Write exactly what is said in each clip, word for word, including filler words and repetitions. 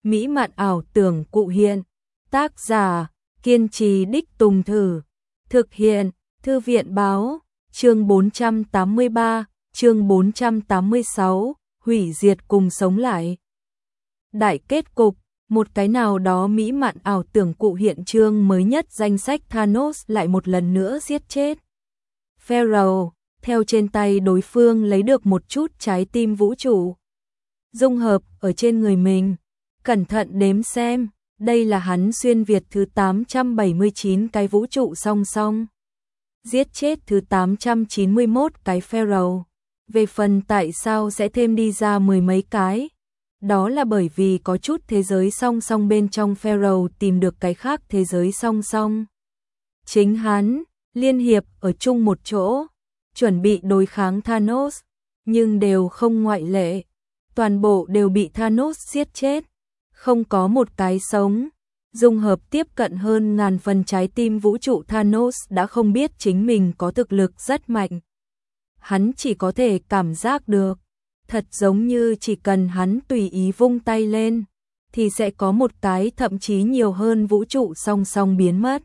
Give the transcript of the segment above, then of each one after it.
mỹ mạn ảo tưởng cụ hiện. Tác giả, kiên trì đích tùng thử. Thực hiện, Thư viện báo, chương bốn trăm tám mươi ba, chương bốn trăm tám mươi sáu, hủy diệt cùng sống lại. Đại kết cục, một cái nào đó mỹ mạn ảo tưởng cụ hiện chương mới nhất danh sách Thanos lại một lần nữa giết chết Pharaoh, theo trên tay đối phương lấy được một chút trái tim vũ trụ. Dung hợp ở trên người mình, cẩn thận đếm xem, đây là hắn xuyên việt thứ tám trăm bảy mươi chín cái vũ trụ song song. Giết chết thứ tám trăm chín mươi mốt cái Pharaoh. Về phần tại sao sẽ thêm đi ra mười mấy cái, đó là bởi vì có chút thế giới song song bên trong Pharaoh tìm được cái khác thế giới song song. Chính hắn, liên hiệp ở chung một chỗ, chuẩn bị đối kháng Thanos, nhưng đều không ngoại lệ. Toàn bộ đều bị Thanos giết chết, không có một cái sống. Dung hợp tiếp cận hơn ngàn phần trái tim vũ trụ Thanos đã không biết chính mình có thực lực rất mạnh. Hắn chỉ có thể cảm giác được, thật giống như chỉ cần hắn tùy ý vung tay lên, thì sẽ có một cái thậm chí nhiều hơn vũ trụ song song biến mất.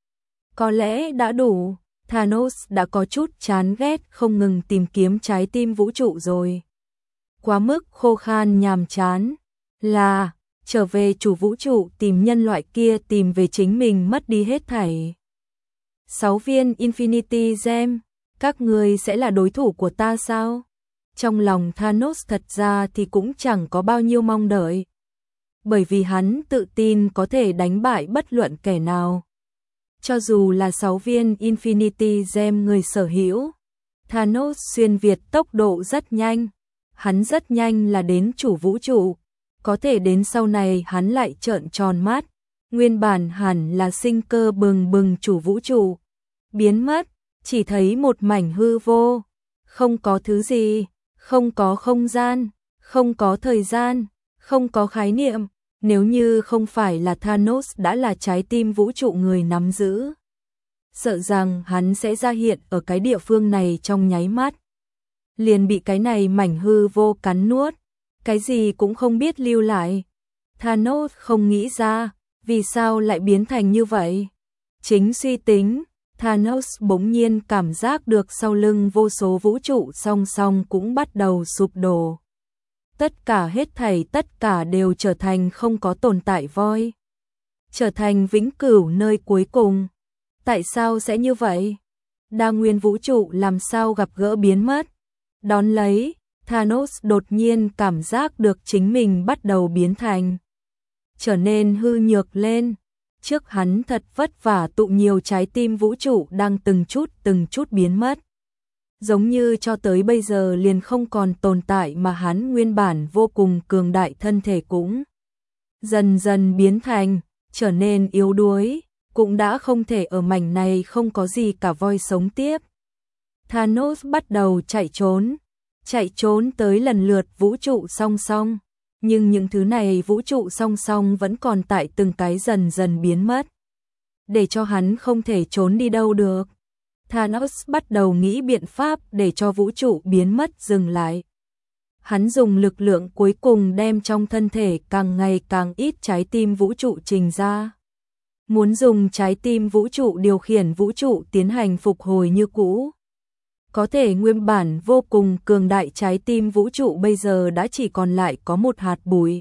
Có lẽ đã đủ, Thanos đã có chút chán ghét không ngừng tìm kiếm trái tim vũ trụ rồi. Quá mức khô khan nhàm chán, là trở về chủ vũ trụ tìm nhân loại kia tìm về chính mình mất đi hết thảy. Sáu viên Infinity Gem, các người sẽ là đối thủ của ta sao? Trong lòng Thanos thật ra thì cũng chẳng có bao nhiêu mong đợi. Bởi vì hắn tự tin có thể đánh bại bất luận kẻ nào. Cho dù là sáu viên Infinity Gem người sở hữu, Thanos xuyên việt tốc độ rất nhanh. Hắn rất nhanh là đến chủ vũ trụ. Có thể đến sau này hắn lại trợn tròn mắt. Nguyên bản hẳn là sinh cơ bừng bừng chủ vũ trụ. Biến mất, chỉ thấy một mảnh hư vô. Không có thứ gì, không có không gian, không có thời gian, không có khái niệm. Nếu như không phải là Thanos đã là trái tim vũ trụ người nắm giữ, sợ rằng hắn sẽ ra hiện ở cái địa phương này trong nháy mắt. Liền bị cái này mảnh hư vô cắn nuốt, cái gì cũng không biết lưu lại. Thanos không nghĩ ra, vì sao lại biến thành như vậy. Chính suy tính, Thanos bỗng nhiên cảm giác được sau lưng vô số vũ trụ song song cũng bắt đầu sụp đổ. Tất cả hết thảy tất cả đều trở thành không có tồn tại voi. Trở thành vĩnh cửu nơi cuối cùng. Tại sao sẽ như vậy? Đa nguyên vũ trụ làm sao gặp gỡ biến mất? Đón lấy, Thanos đột nhiên cảm giác được chính mình bắt đầu biến thành. Trở nên hư nhược lên. Trước hắn thật vất vả tụ nhiều trái tim vũ trụ đang từng chút từng chút biến mất. Giống như cho tới bây giờ liền không còn tồn tại mà hắn nguyên bản vô cùng cường đại thân thể cũng dần dần biến thành, trở nên yếu đuối, cũng đã không thể ở mảnh này không có gì cả voi sống tiếp. Thanos bắt đầu chạy trốn, chạy trốn tới lần lượt vũ trụ song song, nhưng những thứ này vũ trụ song song vẫn còn tại từng cái dần dần biến mất. Để cho hắn không thể trốn đi đâu được. Thanos bắt đầu nghĩ biện pháp để cho vũ trụ biến mất dừng lại. Hắn dùng lực lượng cuối cùng đem trong thân thể càng ngày càng ít trái tim vũ trụ trình ra. Muốn dùng trái tim vũ trụ điều khiển vũ trụ tiến hành phục hồi như cũ. Có thể nguyên bản vô cùng cường đại trái tim vũ trụ bây giờ đã chỉ còn lại có một hạt bụi.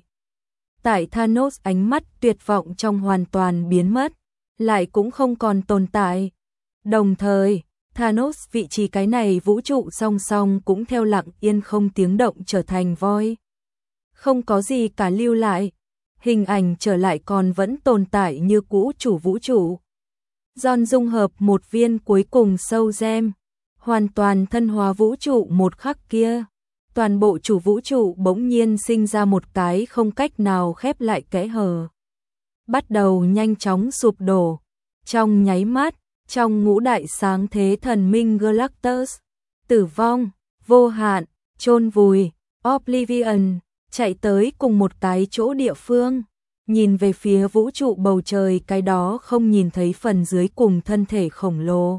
Tại Thanos ánh mắt tuyệt vọng trong hoàn toàn biến mất, lại cũng không còn tồn tại. Đồng thời, Thanos vị trí cái này vũ trụ song song cũng theo lặng yên không tiếng động trở thành voi. Không có gì cả lưu lại, hình ảnh trở lại còn vẫn tồn tại như cũ chủ vũ trụ. John dung hợp một viên cuối cùng sâu gem, hoàn toàn thân hóa vũ trụ một khắc kia. Toàn bộ chủ vũ trụ bỗng nhiên sinh ra một cái không cách nào khép lại kẽ hở. Bắt đầu nhanh chóng sụp đổ. Trong nháy mắt, trong ngũ đại sáng thế thần minh Galactus, tử vong, vô hạn, chôn vùi, Oblivion, chạy tới cùng một cái chỗ địa phương, nhìn về phía vũ trụ bầu trời cái đó không nhìn thấy phần dưới cùng thân thể khổng lồ.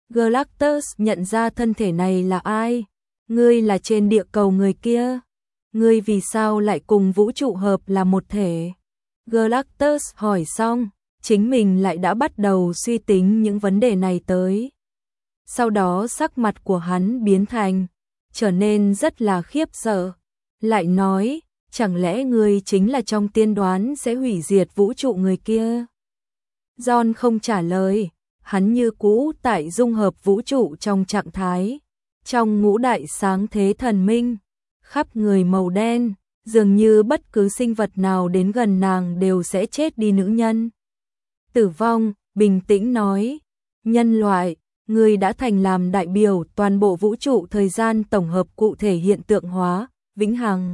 Galactus nhận ra thân thể này là ai? Ngươi là trên địa cầu người kia. ngươi vì sao lại cùng vũ trụ hợp là một thể? Galactus hỏi xong, chính mình lại đã bắt đầu suy tính những vấn đề này tới. Sau đó sắc mặt của hắn biến thành, trở nên rất là khiếp sợ. Lại nói, chẳng lẽ ngươi chính là trong tiên đoán sẽ hủy diệt vũ trụ người kia? John không trả lời, hắn như cũ tại dung hợp vũ trụ trong trạng thái. Trong ngũ đại sáng thế thần minh, khắp người màu đen, dường như bất cứ sinh vật nào đến gần nàng đều sẽ chết đi nữ nhân. Tử vong, bình tĩnh nói, nhân loại, ngươi đã thành làm đại biểu toàn bộ vũ trụ thời gian tổng hợp cụ thể hiện tượng hóa, vĩnh hằng.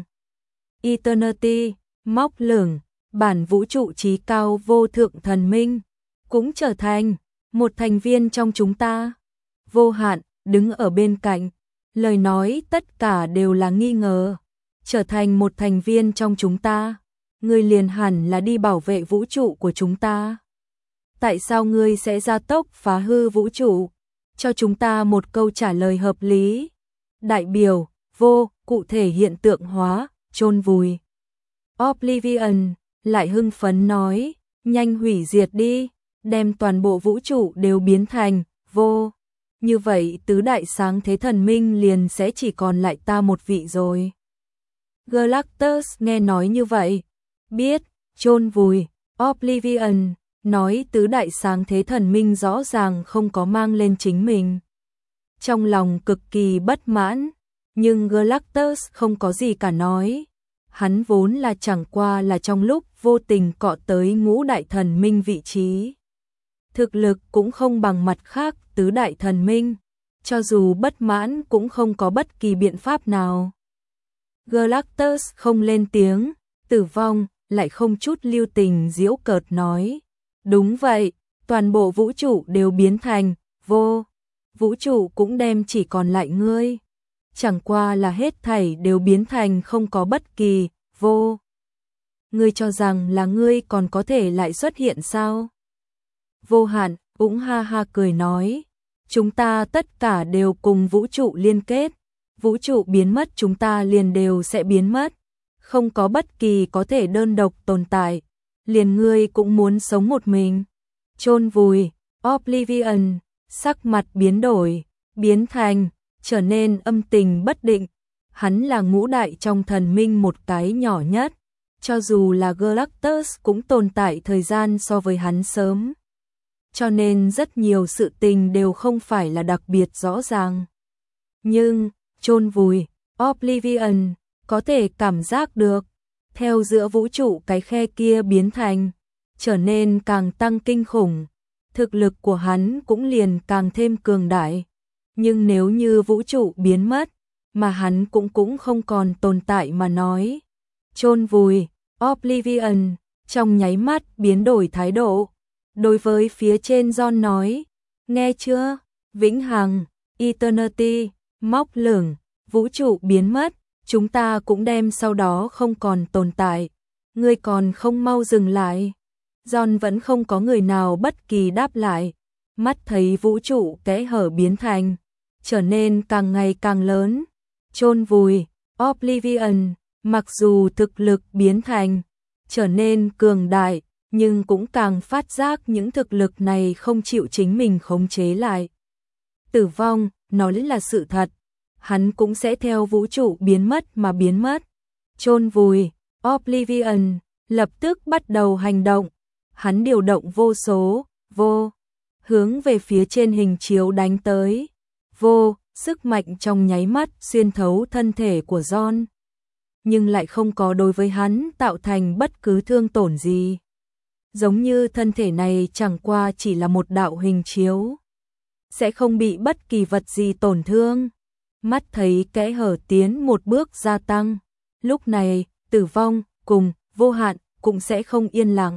Eternity, móc lửng, bản vũ trụ trí cao vô thượng thần minh, cũng trở thành một thành viên trong chúng ta. Vô hạn, đứng ở bên cạnh, lời nói tất cả đều là nghi ngờ. Trở thành một thành viên trong chúng ta, ngươi liền hẳn là đi bảo vệ vũ trụ của chúng ta. Tại sao ngươi sẽ gia tốc phá hư vũ trụ? Cho chúng ta một câu trả lời hợp lý. Đại biểu, vô, cụ thể hiện tượng hóa, chôn vùi. Oblivion, lại hưng phấn nói, nhanh hủy diệt đi, đem toàn bộ vũ trụ đều biến thành, vô. Như vậy tứ đại sáng thế thần minh liền sẽ chỉ còn lại ta một vị rồi. Galactus nghe nói như vậy, biết, chôn vùi, Oblivion, nói tứ đại sáng thế thần minh rõ ràng không có mang lên chính mình. Trong lòng cực kỳ bất mãn, nhưng Galactus không có gì cả nói. Hắn vốn là chẳng qua là trong lúc vô tình cọ tới ngũ đại thần minh vị trí. Thực lực cũng không bằng mặt khác tứ đại thần minh, cho dù bất mãn cũng không có bất kỳ biện pháp nào. Galactus không lên tiếng, Tử vong, lại không chút lưu tình giễu cợt nói. Đúng vậy, toàn bộ vũ trụ đều biến thành, vô. Vũ trụ cũng đem chỉ còn lại ngươi. Chẳng qua là hết thảy đều biến thành không có bất kỳ, vô. Ngươi cho rằng là ngươi còn có thể lại xuất hiện sao? Vô hạn, cũng ha ha cười nói. Chúng ta tất cả đều cùng vũ trụ liên kết. Vũ trụ biến mất chúng ta liền đều sẽ biến mất. Không có bất kỳ có thể đơn độc tồn tại. Liền ngươi cũng muốn sống một mình. Chôn vùi, Oblivion, sắc mặt biến đổi, biến thành, trở nên âm tình bất định. Hắn là ngũ đại trong thần minh một cái nhỏ nhất. Cho dù là Galactus cũng tồn tại thời gian so với hắn sớm. Cho nên rất nhiều sự tình đều không phải là đặc biệt rõ ràng. Nhưng, chôn vùi, Oblivion, có thể cảm giác được, theo giữa vũ trụ cái khe kia biến thành, trở nên càng tăng kinh khủng, thực lực của hắn cũng liền càng thêm cường đại. Nhưng nếu như vũ trụ biến mất, mà hắn cũng cũng không còn tồn tại mà nói. Chôn vùi, Oblivion, trong nháy mắt biến đổi thái độ. Đối với phía trên John nói, nghe chưa, vĩnh hằng, Eternity, móc lửng, vũ trụ biến mất, chúng ta cũng đem sau đó không còn tồn tại. Ngươi còn không mau dừng lại. John vẫn không có người nào bất kỳ đáp lại. Mắt thấy vũ trụ kẽ hở biến thành, trở nên càng ngày càng lớn. Chôn vùi, Oblivion, mặc dù thực lực biến thành, trở nên cường đại, nhưng cũng càng phát giác những thực lực này không chịu chính mình khống chế lại. Tử vong, nói là sự thật, hắn cũng sẽ theo vũ trụ biến mất mà biến mất. Chôn vùi, Oblivion, lập tức bắt đầu hành động. Hắn điều động vô số, vô, hướng về phía trên hình chiếu đánh tới. Vô, sức mạnh trong nháy mắt xuyên thấu thân thể của John. Nhưng lại không có đối với hắn tạo thành bất cứ thương tổn gì. Giống như thân thể này chẳng qua chỉ là một đạo hình chiếu. Sẽ không bị bất kỳ vật gì tổn thương. Mắt thấy kẽ hở tiến một bước gia tăng. Lúc này, tử vong, cùng, vô hạn, cũng sẽ không yên lặng.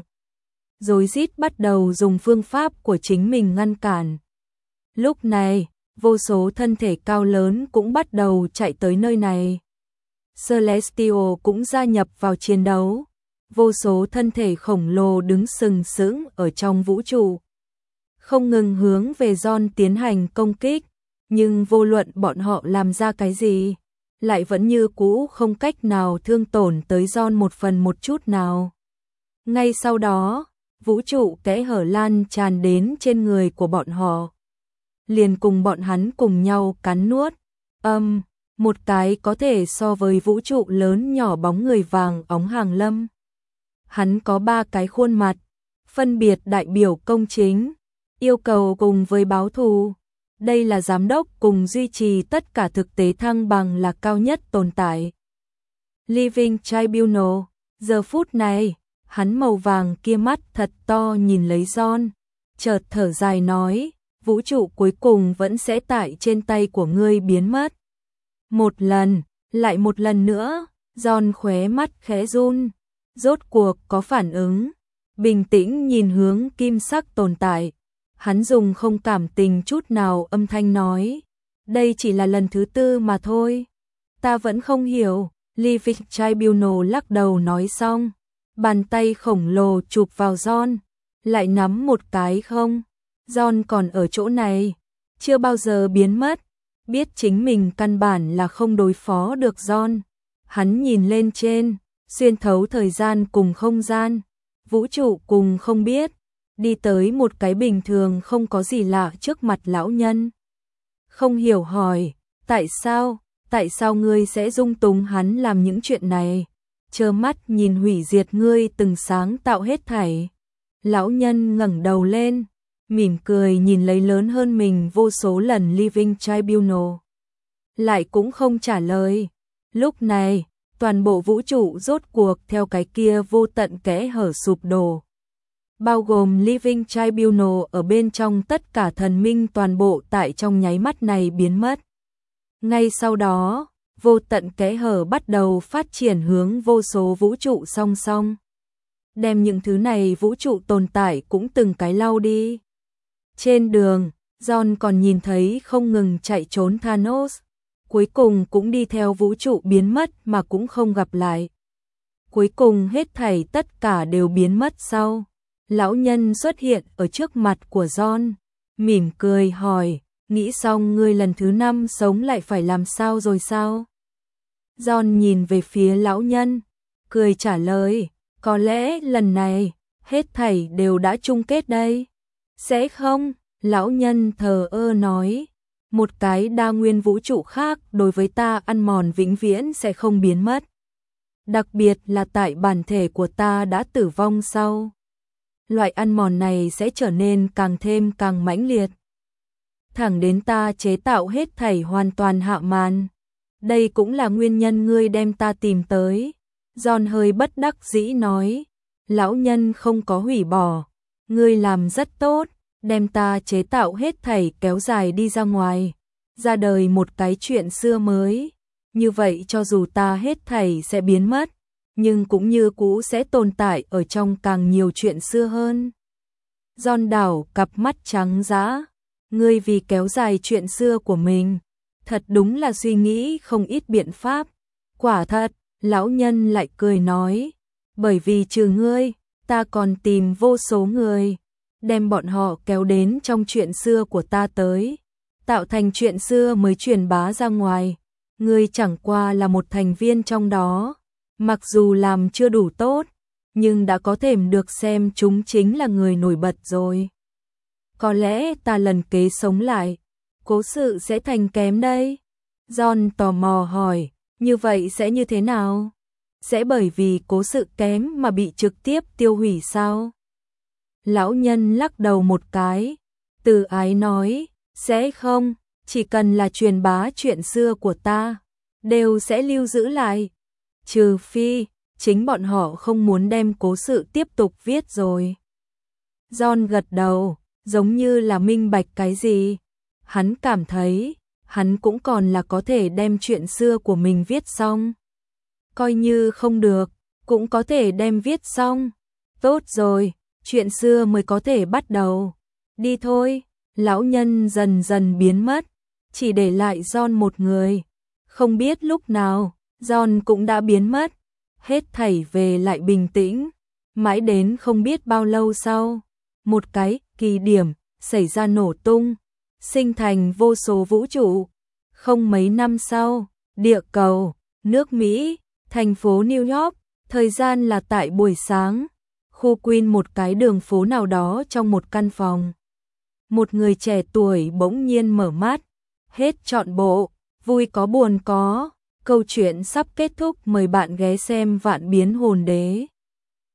Rồi rít bắt đầu dùng phương pháp của chính mình ngăn cản. Lúc này, vô số thân thể cao lớn cũng bắt đầu chạy tới nơi này. Celestial cũng gia nhập vào chiến đấu. Vô số thân thể khổng lồ đứng sừng sững ở trong vũ trụ. Không ngừng hướng về John tiến hành công kích. Nhưng vô luận bọn họ làm ra cái gì, lại vẫn như cũ không cách nào thương tổn tới John một phần một chút nào. Ngay sau đó, vũ trụ kẽ hở lan tràn đến trên người của bọn họ. Liền cùng bọn hắn cùng nhau cắn nuốt. Âm, um, một cái có thể so với vũ trụ lớn nhỏ bóng người vàng óng hàng lâm. Hắn có ba cái khuôn mặt, phân biệt đại biểu công chính, yêu cầu cùng với báo thù. Đây là giám đốc cùng duy trì tất cả thực tế thăng bằng là cao nhất tồn tại. Living Tribunal, giờ phút này, hắn màu vàng kia mắt thật to nhìn lấy John, chợt thở dài nói, vũ trụ cuối cùng vẫn sẽ tại trên tay của ngươi biến mất. Một lần, lại một lần nữa, John khóe mắt khẽ run, rốt cuộc có phản ứng, bình tĩnh nhìn hướng kim sắc tồn tại. Hắn dùng không cảm tình chút nào âm thanh nói, đây chỉ là lần thứ tư mà thôi. Ta vẫn không hiểu, Living Tribunal lắc đầu nói xong, bàn tay khổng lồ chụp vào John, lại nắm một cái không. John còn ở chỗ này, chưa bao giờ biến mất, biết chính mình căn bản là không đối phó được John. Hắn nhìn lên trên, xuyên thấu thời gian cùng không gian, vũ trụ cùng không biết, đi tới một cái bình thường không có gì lạ trước mặt lão nhân. Không hiểu hỏi, tại sao, tại sao ngươi sẽ dung túng hắn làm những chuyện này, trơ mắt nhìn hủy diệt ngươi từng sáng tạo hết thảy. Lão nhân ngẩng đầu lên, mỉm cười nhìn lấy lớn hơn mình vô số lần Living Tribunal. Lại cũng không trả lời. Lúc này, toàn bộ vũ trụ rốt cuộc theo cái kia vô tận kẽ hở sụp đổ. Bao gồm Living Tribunal ở bên trong, tất cả thần minh toàn bộ tại trong nháy mắt này biến mất. Ngay sau đó, vô tận kẽ hở bắt đầu phát triển hướng vô số vũ trụ song song. Đem những thứ này vũ trụ tồn tại cũng từng cái lau đi. Trên đường, John còn nhìn thấy không ngừng chạy trốn Thanos, cuối cùng cũng đi theo vũ trụ biến mất mà cũng không gặp lại. Cuối cùng hết thảy tất cả đều biến mất sau. Lão nhân xuất hiện ở trước mặt của John, mỉm cười hỏi, nghĩ xong ngươi lần thứ năm sống lại phải làm sao rồi sao? John nhìn về phía lão nhân, cười trả lời, có lẽ lần này, hết thảy đều đã chung kết đây. Sẽ không, lão nhân thờ ơ nói, một cái đa nguyên vũ trụ khác đối với ta ăn mòn vĩnh viễn sẽ không biến mất. Đặc biệt là tại bản thể của ta đã tử vong sau. Loại ăn mòn này sẽ trở nên càng thêm càng mãnh liệt. Thẳng đến ta chế tạo hết thảy hoàn toàn hạ màn. Đây cũng là nguyên nhân ngươi đem ta tìm tới. John hơi bất đắc dĩ nói. Lão nhân không có hủy bỏ. Ngươi làm rất tốt, đem ta chế tạo hết thảy kéo dài đi ra ngoài. Ra đời một cái chuyện xưa mới. Như vậy cho dù ta hết thảy sẽ biến mất, nhưng cũng như cũ sẽ tồn tại ở trong càng nhiều chuyện xưa hơn. John đảo cặp mắt trắng dã, ngươi vì kéo dài chuyện xưa của mình, thật đúng là suy nghĩ không ít biện pháp. Quả thật, lão nhân lại cười nói, bởi vì trừ ngươi, ta còn tìm vô số người, đem bọn họ kéo đến trong chuyện xưa của ta tới, tạo thành chuyện xưa mới truyền bá ra ngoài. Ngươi chẳng qua là một thành viên trong đó. Mặc dù làm chưa đủ tốt, nhưng đã có thể được xem chúng chính là người nổi bật rồi. Có lẽ ta lần kế sống lại, cố sự sẽ thành kém đây. John tò mò hỏi, như vậy sẽ như thế nào? Sẽ bởi vì cố sự kém mà bị trực tiếp tiêu hủy sao? Lão nhân lắc đầu một cái, từ ái nói, sẽ không, chỉ cần là truyền bá chuyện xưa của ta, đều sẽ lưu giữ lại. Trừ phi, chính bọn họ không muốn đem cố sự tiếp tục viết rồi. John gật đầu, giống như là minh bạch cái gì. Hắn cảm thấy, hắn cũng còn là có thể đem chuyện xưa của mình viết xong. Coi như không được, cũng có thể đem viết xong. Tốt rồi, chuyện xưa mới có thể bắt đầu. Đi thôi, lão nhân dần dần biến mất, chỉ để lại John một người. Không biết lúc nào, John cũng đã biến mất, hết thảy về lại bình tĩnh, mãi đến không biết bao lâu sau, một cái kỳ điểm xảy ra nổ tung, sinh thành vô số vũ trụ. Không mấy năm sau, Địa cầu, nước Mỹ, thành phố New York, thời gian là tại buổi sáng. Khu Queen, một cái đường phố nào đó trong một căn phòng. Một người trẻ tuổi bỗng nhiên mở mắt, hết trọn bộ, vui có buồn có. Câu chuyện sắp kết thúc, mời bạn ghé xem Vạn Biến Hồn Đế.